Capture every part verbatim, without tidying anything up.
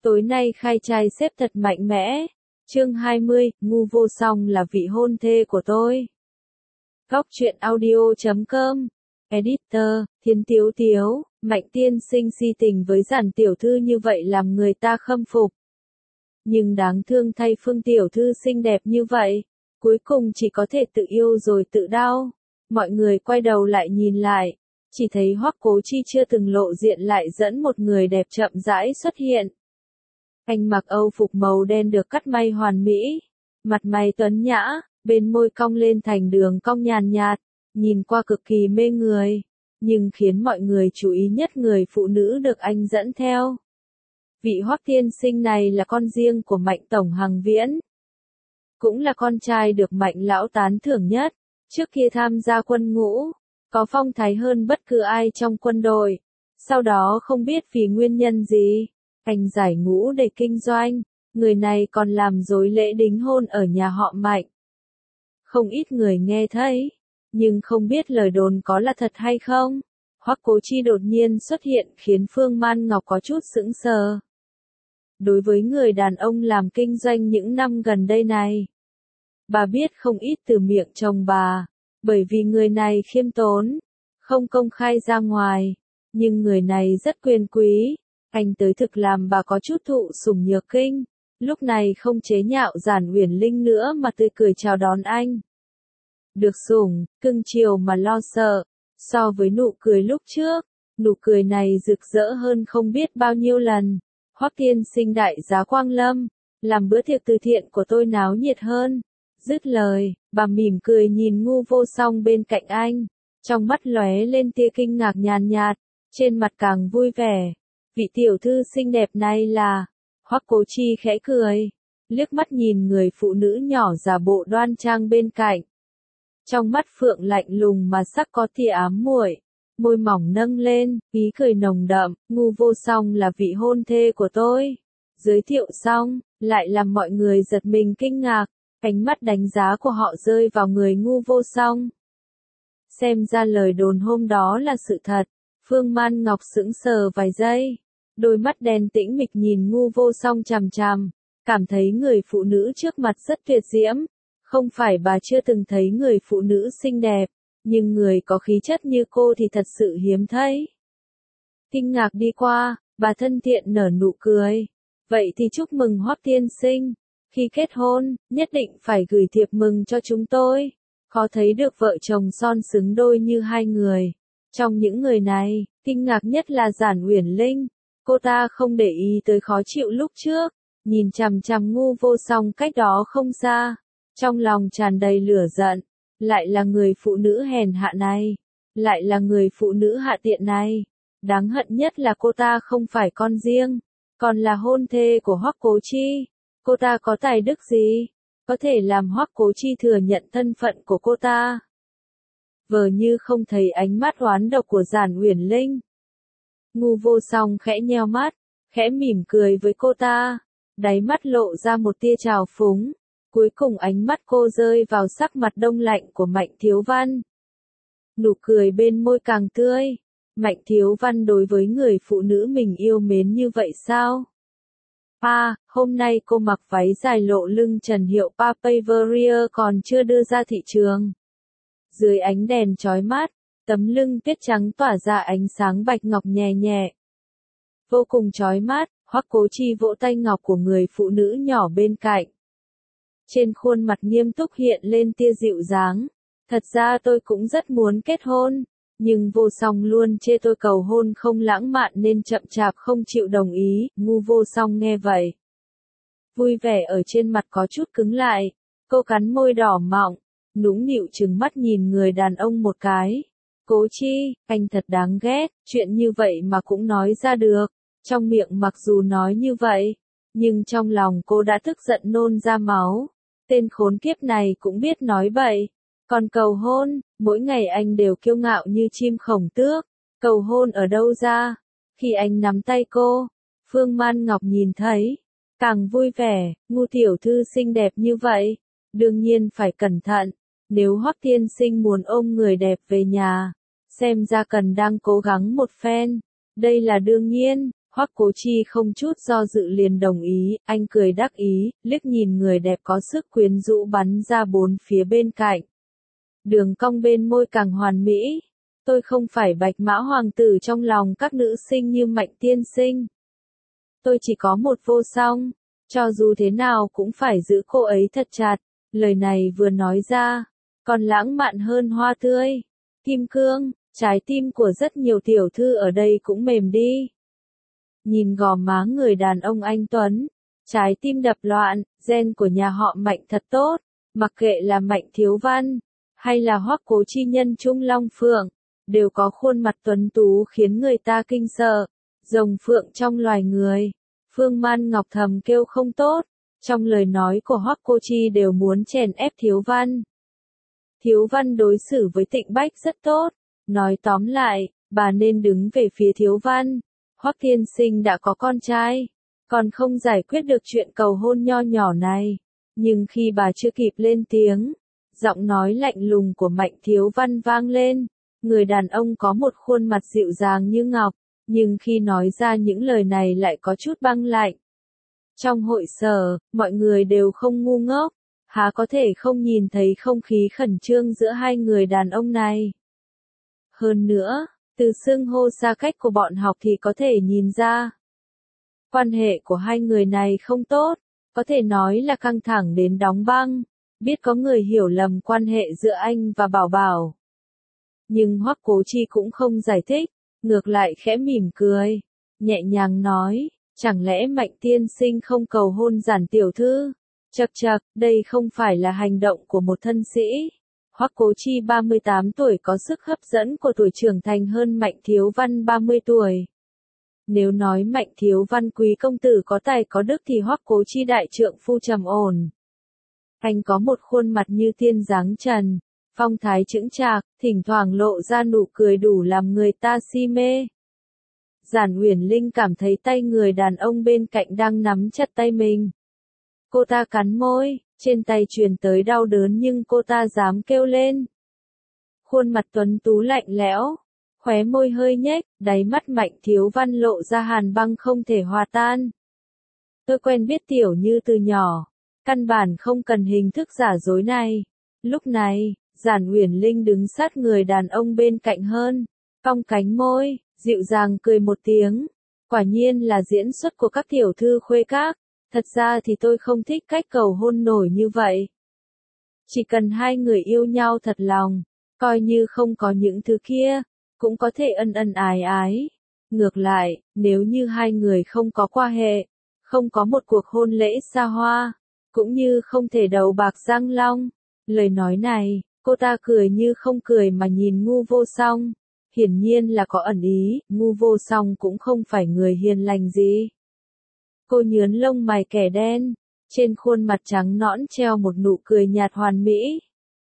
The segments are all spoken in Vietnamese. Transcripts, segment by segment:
Tối nay khai trai xếp thật mạnh mẽ. Chương hai mươi, ngu vô song là vị hôn thê của tôi. Góc truyện audio chấm com. Editor, Thiên Tiếu Tiếu, Mạnh tiên sinh si tình với Giản tiểu thư như vậy làm người ta khâm phục. Nhưng đáng thương thay Phương tiểu thư xinh đẹp như vậy, cuối cùng chỉ có thể tự yêu rồi tự đau. Mọi người quay đầu lại nhìn lại, chỉ thấy Hoắc Cố Chi chưa từng lộ diện lại dẫn một người đẹp chậm rãi xuất hiện. Anh mặc âu phục màu đen được cắt may hoàn mỹ, mặt mày tuấn nhã, bên môi cong lên thành đường cong nhàn nhạt, nhìn qua cực kỳ mê người, nhưng khiến mọi người chú ý nhất người phụ nữ được anh dẫn theo. Vị Hoắc tiên sinh này là con riêng của Mạnh tổng Hằng Viễn, cũng là con trai được Mạnh lão tán thưởng nhất, trước kia tham gia quân ngũ, có phong thái hơn bất cứ ai trong quân đội. Sau đó không biết vì nguyên nhân gì, anh giải ngũ để kinh doanh, người này còn làm rối lễ đính hôn ở nhà họ Mạnh. Không ít người nghe thấy, nhưng không biết lời đồn có là thật hay không. Hoắc Cố Chi đột nhiên xuất hiện khiến Phương Man Ngọc có chút sững sờ. Đối với người đàn ông làm kinh doanh những năm gần đây này, bà biết không ít từ miệng chồng bà, bởi vì người này khiêm tốn, không công khai ra ngoài, nhưng người này rất quyền quý. Anh tới thực làm bà có chút thụ sủng nhược kinh, lúc này không chế nhạo Giản Uyển Linh nữa mà tươi cười chào đón anh. Được sủng, cưng chiều mà lo sợ, so với nụ cười lúc trước, nụ cười này rực rỡ hơn không biết bao nhiêu lần. Hoắc tiên sinh đại giá quang lâm, làm bữa tiệc từ thiện của tôi náo nhiệt hơn. Dứt lời, bà mỉm cười nhìn ngu vô song bên cạnh anh, trong mắt lóe lên tia kinh ngạc nhàn nhạt, trên mặt càng vui vẻ. Vị tiểu thư xinh đẹp này là... Hoắc Cố Chi khẽ cười, liếc mắt nhìn người phụ nữ nhỏ giả bộ đoan trang bên cạnh. Trong mắt phượng lạnh lùng mà sắc có tia ám muội, môi mỏng nâng lên, ý cười nồng đậm, ngu vô song là vị hôn thê của tôi. Giới thiệu xong, lại làm mọi người giật mình kinh ngạc, ánh mắt đánh giá của họ rơi vào người ngu vô song. Xem ra lời đồn hôm đó là sự thật, Phương Man Ngọc sững sờ vài giây. Đôi mắt đen tĩnh mịch nhìn ngu vô song chằm chằm, cảm thấy người phụ nữ trước mặt rất tuyệt diễm. Không phải bà chưa từng thấy người phụ nữ xinh đẹp, nhưng người có khí chất như cô thì thật sự hiếm thấy. Kinh ngạc đi qua, bà thân thiện nở nụ cười. Vậy thì chúc mừng Hoắc tiên sinh, khi kết hôn, nhất định phải gửi thiệp mừng cho chúng tôi. Khó thấy được vợ chồng son xứng đôi như hai người. Trong những người này, kinh ngạc nhất là Giản Uyển Linh. Cô ta không để ý tới khó chịu lúc trước, nhìn chằm chằm ngu vô song cách đó không xa, trong lòng tràn đầy lửa giận, lại là người phụ nữ hèn hạ này, lại là người phụ nữ hạ tiện này. Đáng hận nhất là cô ta không phải con riêng, còn là hôn thê của Hoắc Cố Chi. Cô ta có tài đức gì, có thể làm Hoắc Cố Chi thừa nhận thân phận của cô ta? Vờ như không thấy ánh mắt oán độc của Giản Uyển Linh. Ngu vô song khẽ nheo mắt, khẽ mỉm cười với cô ta, đáy mắt lộ ra một tia trào phúng, cuối cùng ánh mắt cô rơi vào sắc mặt đông lạnh của Mạnh Thiếu Văn. Nụ cười bên môi càng tươi, Mạnh Thiếu Văn đối với người phụ nữ mình yêu mến như vậy sao? À, hôm nay cô mặc váy dài lộ lưng trần hiệu Papaver còn chưa đưa ra thị trường. Dưới ánh đèn chói mắt, tấm lưng tuyết trắng tỏa ra ánh sáng bạch ngọc nhẹ nhẹ. Vô cùng chói mắt, Hoắc Cố Chi vỗ tay ngọc của người phụ nữ nhỏ bên cạnh. Trên khuôn mặt nghiêm túc hiện lên tia dịu dáng. Thật ra tôi cũng rất muốn kết hôn, nhưng vô song luôn chê tôi cầu hôn không lãng mạn nên chậm chạp không chịu đồng ý. Ngu vô song nghe vậy, vui vẻ ở trên mặt có chút cứng lại, cô cắn môi đỏ mọng, nũng nịu trừng mắt nhìn người đàn ông một cái. Cố Chi, anh thật đáng ghét, chuyện như vậy mà cũng nói ra được. Trong miệng mặc dù nói như vậy, nhưng trong lòng cô đã tức giận nôn ra máu. Tên khốn kiếp này cũng biết nói bậy. Còn cầu hôn, mỗi ngày anh đều kiêu ngạo như chim khổng tước. Cầu hôn ở đâu ra? Khi anh nắm tay cô, Phương Man Ngọc nhìn thấy, càng vui vẻ. Ngu tiểu thư xinh đẹp như vậy, đương nhiên phải cẩn thận. Nếu Hoắc tiên sinh muốn ôm người đẹp về nhà, xem ra cần đang cố gắng một phen. Đây là đương nhiên, Hoắc Cố Chi không chút do dự liền đồng ý, anh cười đắc ý, liếc nhìn người đẹp có sức quyến rũ bắn ra bốn phía bên cạnh. Đường cong bên môi càng hoàn mỹ. Tôi không phải bạch mã hoàng tử trong lòng các nữ sinh như Mạnh tiên sinh. Tôi chỉ có một vô song, cho dù thế nào cũng phải giữ cô ấy thật chặt. Lời này vừa nói ra, còn lãng mạn hơn hoa tươi, kim cương, trái tim của rất nhiều tiểu thư ở đây cũng mềm đi. Nhìn gò má người đàn ông anh tuấn, trái tim đập loạn, gen của nhà họ Mạnh thật tốt, mặc kệ là Mạnh Thiếu Văn, hay là Hoắc Cố Chi nhân Trung Long Phượng, đều có khuôn mặt tuấn tú khiến người ta kinh sợ, rồng phượng trong loài người. Phương Man Ngọc thầm kêu không tốt, trong lời nói của Hoắc Cố Chi đều muốn chèn ép Thiếu Văn. Thiếu Văn đối xử với Tịnh Bách rất tốt, nói tóm lại, bà nên đứng về phía Thiếu Văn. Hoắc tiên sinh đã có con trai, còn không giải quyết được chuyện cầu hôn nho nhỏ này. Nhưng khi bà chưa kịp lên tiếng, giọng nói lạnh lùng của Mạnh Thiếu Văn vang lên. Người đàn ông có một khuôn mặt dịu dàng như ngọc, nhưng khi nói ra những lời này lại có chút băng lạnh. Trong hội sở, mọi người đều không ngu ngốc, há có thể không nhìn thấy không khí khẩn trương giữa hai người đàn ông này. Hơn nữa, từ xưng hô xa cách của bọn học thì có thể nhìn ra. Quan hệ của hai người này không tốt, có thể nói là căng thẳng đến đóng băng, biết có người hiểu lầm quan hệ giữa anh và Bảo Bảo. Nhưng Hoắc Cố Chi cũng không giải thích, ngược lại khẽ mỉm cười, nhẹ nhàng nói, chẳng lẽ Mạnh tiên sinh không cầu hôn Giản tiểu thư? Chậc chậc, đây không phải là hành động của một thân sĩ. Hoắc Cố Chi ba mươi tám tuổi có sức hấp dẫn của tuổi trưởng thành hơn Mạnh Thiếu Văn ba mươi tuổi. Nếu nói Mạnh Thiếu Văn quý công tử có tài có đức thì Hoắc Cố Chi đại trượng phu trầm ổn. Anh có một khuôn mặt như tiên dáng trần, phong thái chững chạc, thỉnh thoảng lộ ra nụ cười đủ làm người ta si mê. Giản Uyển Linh cảm thấy tay người đàn ông bên cạnh đang nắm chặt tay mình. Cô ta cắn môi, trên tay truyền tới đau đớn nhưng cô ta dám kêu lên. Khuôn mặt tuấn tú lạnh lẽo, khóe môi hơi nhếch, đáy mắt Mạnh Thiếu Văn lộ ra hàn băng không thể hòa tan. Tôi quen biết Tiểu Như từ nhỏ, căn bản không cần hình thức giả dối này. Lúc này, Giản Uyển Linh đứng sát người đàn ông bên cạnh hơn, cong cánh môi, dịu dàng cười một tiếng. Quả nhiên là diễn xuất của các tiểu thư khuê các, thật ra thì tôi không thích cách cầu hôn nổi như vậy. Chỉ cần hai người yêu nhau thật lòng, coi như không có những thứ kia, cũng có thể ân ân ái ái. Ngược lại, nếu như hai người không có quan hệ, không có một cuộc hôn lễ xa hoa, cũng như không thể đầu bạc răng long. Lời nói này, cô ta cười như không cười mà nhìn Ngu Vô Song. Hiển nhiên là có ẩn ý, Ngu Vô Song cũng không phải người hiền lành gì. Cô nhướn lông mày kẻ đen, trên khuôn mặt trắng nõn treo một nụ cười nhạt hoàn mỹ.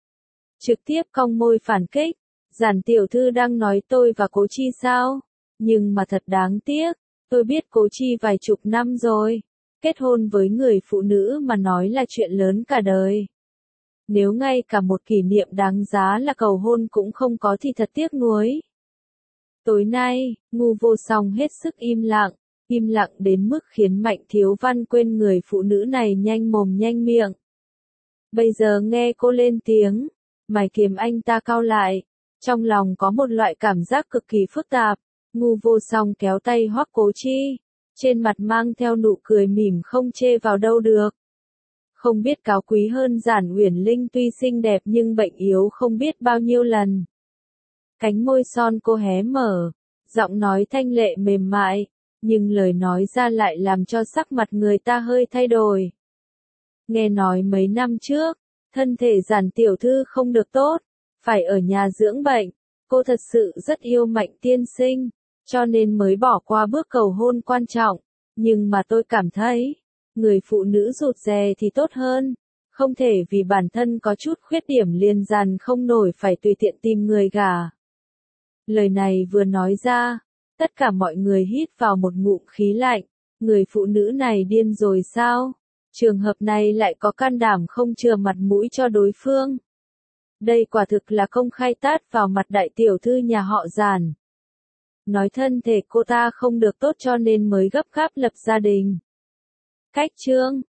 Trực tiếp cong môi phản kích, Giản tiểu thư đang nói tôi và Cố Chi sao? Nhưng mà thật đáng tiếc, tôi biết Cố Chi vài chục năm rồi, kết hôn với người phụ nữ mà nói là chuyện lớn cả đời. Nếu ngay cả một kỷ niệm đáng giá là cầu hôn cũng không có thì thật tiếc nuối. Tối nay, Ngu Vô Song hết sức im lặng, im lặng đến mức khiến Mạnh Thiếu Văn quên người phụ nữ này nhanh mồm nhanh miệng. Bây giờ nghe cô lên tiếng, mày kiếm anh ta cau lại, trong lòng có một loại cảm giác cực kỳ phức tạp. Ngu Vô Song kéo tay Hoắc Cố Chi, trên mặt mang theo nụ cười mỉm không chê vào đâu được. Không biết cao quý hơn Giản Uyển Linh tuy xinh đẹp nhưng bệnh yếu không biết bao nhiêu lần. Cánh môi son cô hé mở, giọng nói thanh lệ mềm mại, nhưng lời nói ra lại làm cho sắc mặt người ta hơi thay đổi. Nghe nói mấy năm trước, thân thể Giản tiểu thư không được tốt, phải ở nhà dưỡng bệnh, cô thật sự rất yêu Mạnh tiên sinh, cho nên mới bỏ qua bước cầu hôn quan trọng, nhưng mà tôi cảm thấy, người phụ nữ rụt rè thì tốt hơn, không thể vì bản thân có chút khuyết điểm liền dàn không nổi phải tùy tiện tìm người gả. Lời này vừa nói ra, tất cả mọi người hít vào một ngụm khí lạnh, người phụ nữ này điên rồi sao? Trường hợp này lại có can đảm không chừa mặt mũi cho đối phương. Đây quả thực là công khai tát vào mặt đại tiểu thư nhà họ Giản. nói thân thể cô ta không được tốt cho nên mới gấp gáp lập gia đình. Cách chương